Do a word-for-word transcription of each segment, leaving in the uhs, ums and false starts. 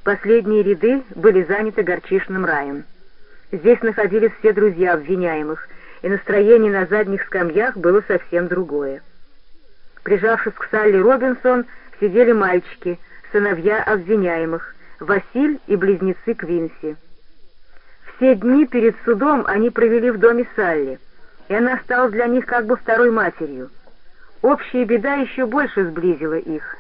Последние ряды были заняты горчичным раем. Здесь находились все друзья обвиняемых, и настроение на задних скамьях было совсем другое. Прижавшись к Салли Робинсон, сидели мальчики, сыновья обвиняемых, Василь и близнецы Квинси. Все дни перед судом они провели в доме Салли, и она стала для них как бы второй матерью. Общая беда еще больше сблизила их.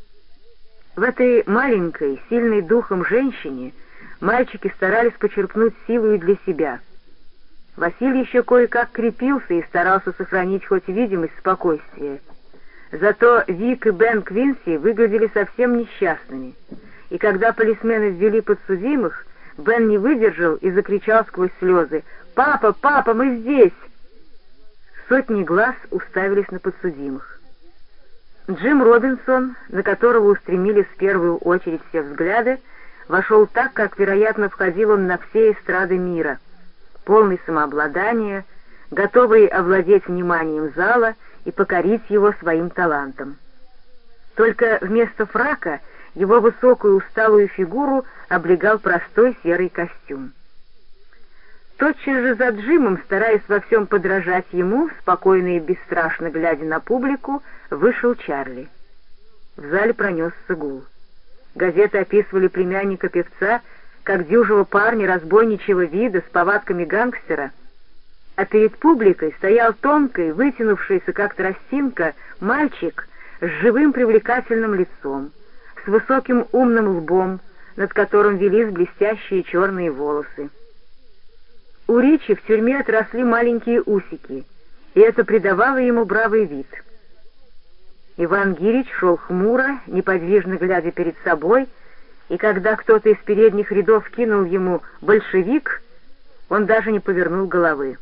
В этой маленькой, сильной духом женщине мальчики старались почерпнуть силу и для себя. Василий еще кое-как крепился и старался сохранить хоть видимость спокойствия. Зато Вик и Бен Квинси выглядели совсем несчастными, и когда полисмены ввели подсудимых, Бен не выдержал и закричал сквозь слезы: «Папа, папа, мы здесь!» Сотни глаз уставились на подсудимых. Джим Робинсон, на которого устремились в первую очередь все взгляды, вошел так, как, вероятно, входил он на все эстрады мира, полный самообладания, готовый овладеть вниманием зала и покорить его своим талантом. Только вместо фрака его высокую усталую фигуру облегал простой серый костюм. Тотчас же за Джимом, стараясь во всем подражать ему, спокойно и бесстрашно глядя на публику, вышел Чарли. В зале пронесся гул. Газеты описывали племянника певца как дюжего парня разбойничьего вида с повадками гангстера, а перед публикой стоял тонкий, вытянувшийся как тростинка, мальчик с живым привлекательным лицом, с высоким умным лбом, над которым велись блестящие черные волосы. У Ричи в тюрьме отросли маленькие усики, и это придавало ему бравый вид. Иван Гирич шел хмуро, неподвижно глядя перед собой, и когда кто-то из передних рядов кинул ему «большевик», он даже не повернул головы.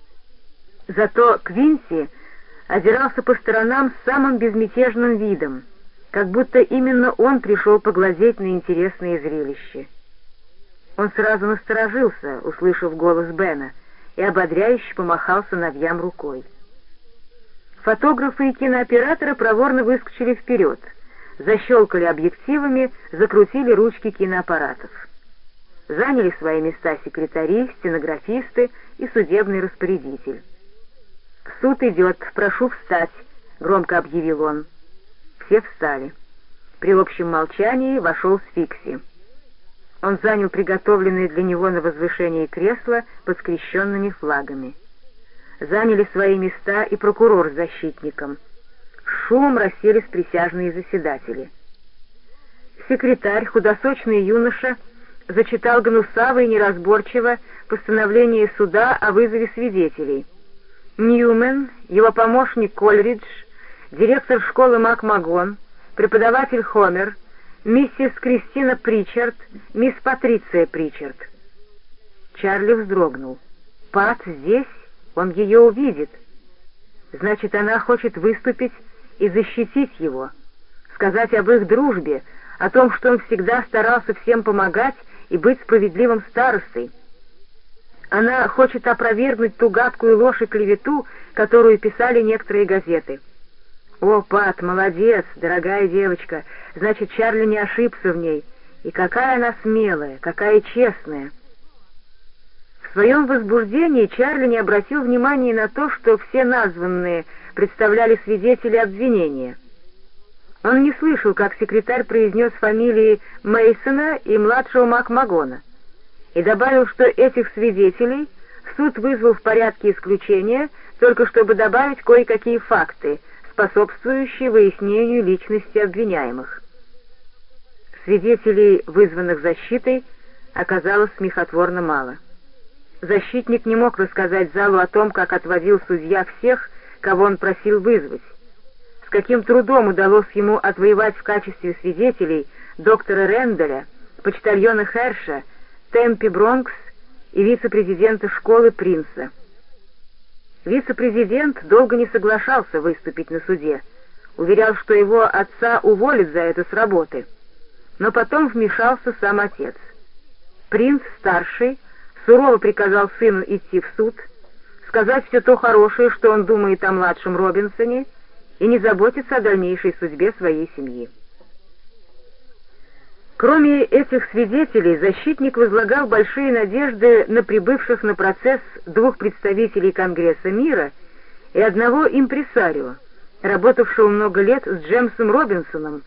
Зато Квинси озирался по сторонам с самым безмятежным видом, как будто именно он пришел поглазеть на интересное зрелище. Он сразу насторожился, услышав голос Бена, и ободряюще помахал сыновьям рукой. Фотографы и кинооператоры проворно выскочили вперед, защелкали объективами, закрутили ручки киноаппаратов. Заняли свои места секретари, стенографисты и судебный распорядитель. «Суд идет, прошу встать», — громко объявил он. Все встали. При общем молчании вошел Сфикси. Он занял приготовленное для него на возвышении кресло под скрещенными флагами. Заняли свои места и прокурор с защитником. Шумом расселись присяжные заседатели. Секретарь, худосочный юноша, зачитал гнусаво и неразборчиво постановление суда о вызове свидетелей. Ньюмен, его помощник Кольридж, директор школы МакМагон, преподаватель Хомер, миссис Кристина Причард, мисс Патриция Причард. Чарли вздрогнул. Пат здесь, он ее увидит. Значит, она хочет выступить и защитить его, сказать об их дружбе, о том, что он всегда старался всем помогать и быть справедливым старостой. Она хочет опровергнуть ту гадкую ложь и клевету, которую писали некоторые газеты. «О, Пат, молодец, дорогая девочка, значит, Чарли не ошибся в ней. И какая она смелая, какая честная!» В своем возбуждении Чарли не обратил внимания на то, что все названные представляли свидетели обвинения. Он не слышал, как секретарь произнес фамилии Мейсона и младшего МакМагона, и добавил, что этих свидетелей суд вызвал в порядке исключения, только чтобы добавить кое-какие факты, способствующие выяснению личности обвиняемых. Свидетелей, вызванных защитой, оказалось смехотворно мало. Защитник не мог рассказать залу о том, как отводил судья всех, кого он просил вызвать. С каким трудом удалось ему отвоевать в качестве свидетелей доктора Рэндалля, почтальона Херша, Темпи Бронкс и вице-президента школы Принца. Вице-президент долго не соглашался выступить на суде, уверял, что его отца уволят за это с работы, но потом вмешался сам отец. Принц-старший сурово приказал сыну идти в суд, сказать все то хорошее, что он думает о младшем Робинсоне, и не заботиться о дальнейшей судьбе своей семьи. Кроме этих свидетелей, защитник возлагал большие надежды на прибывших на процесс двух представителей Конгресса мира и одного импресарио, работавшего много лет с Джемсом Робинсоном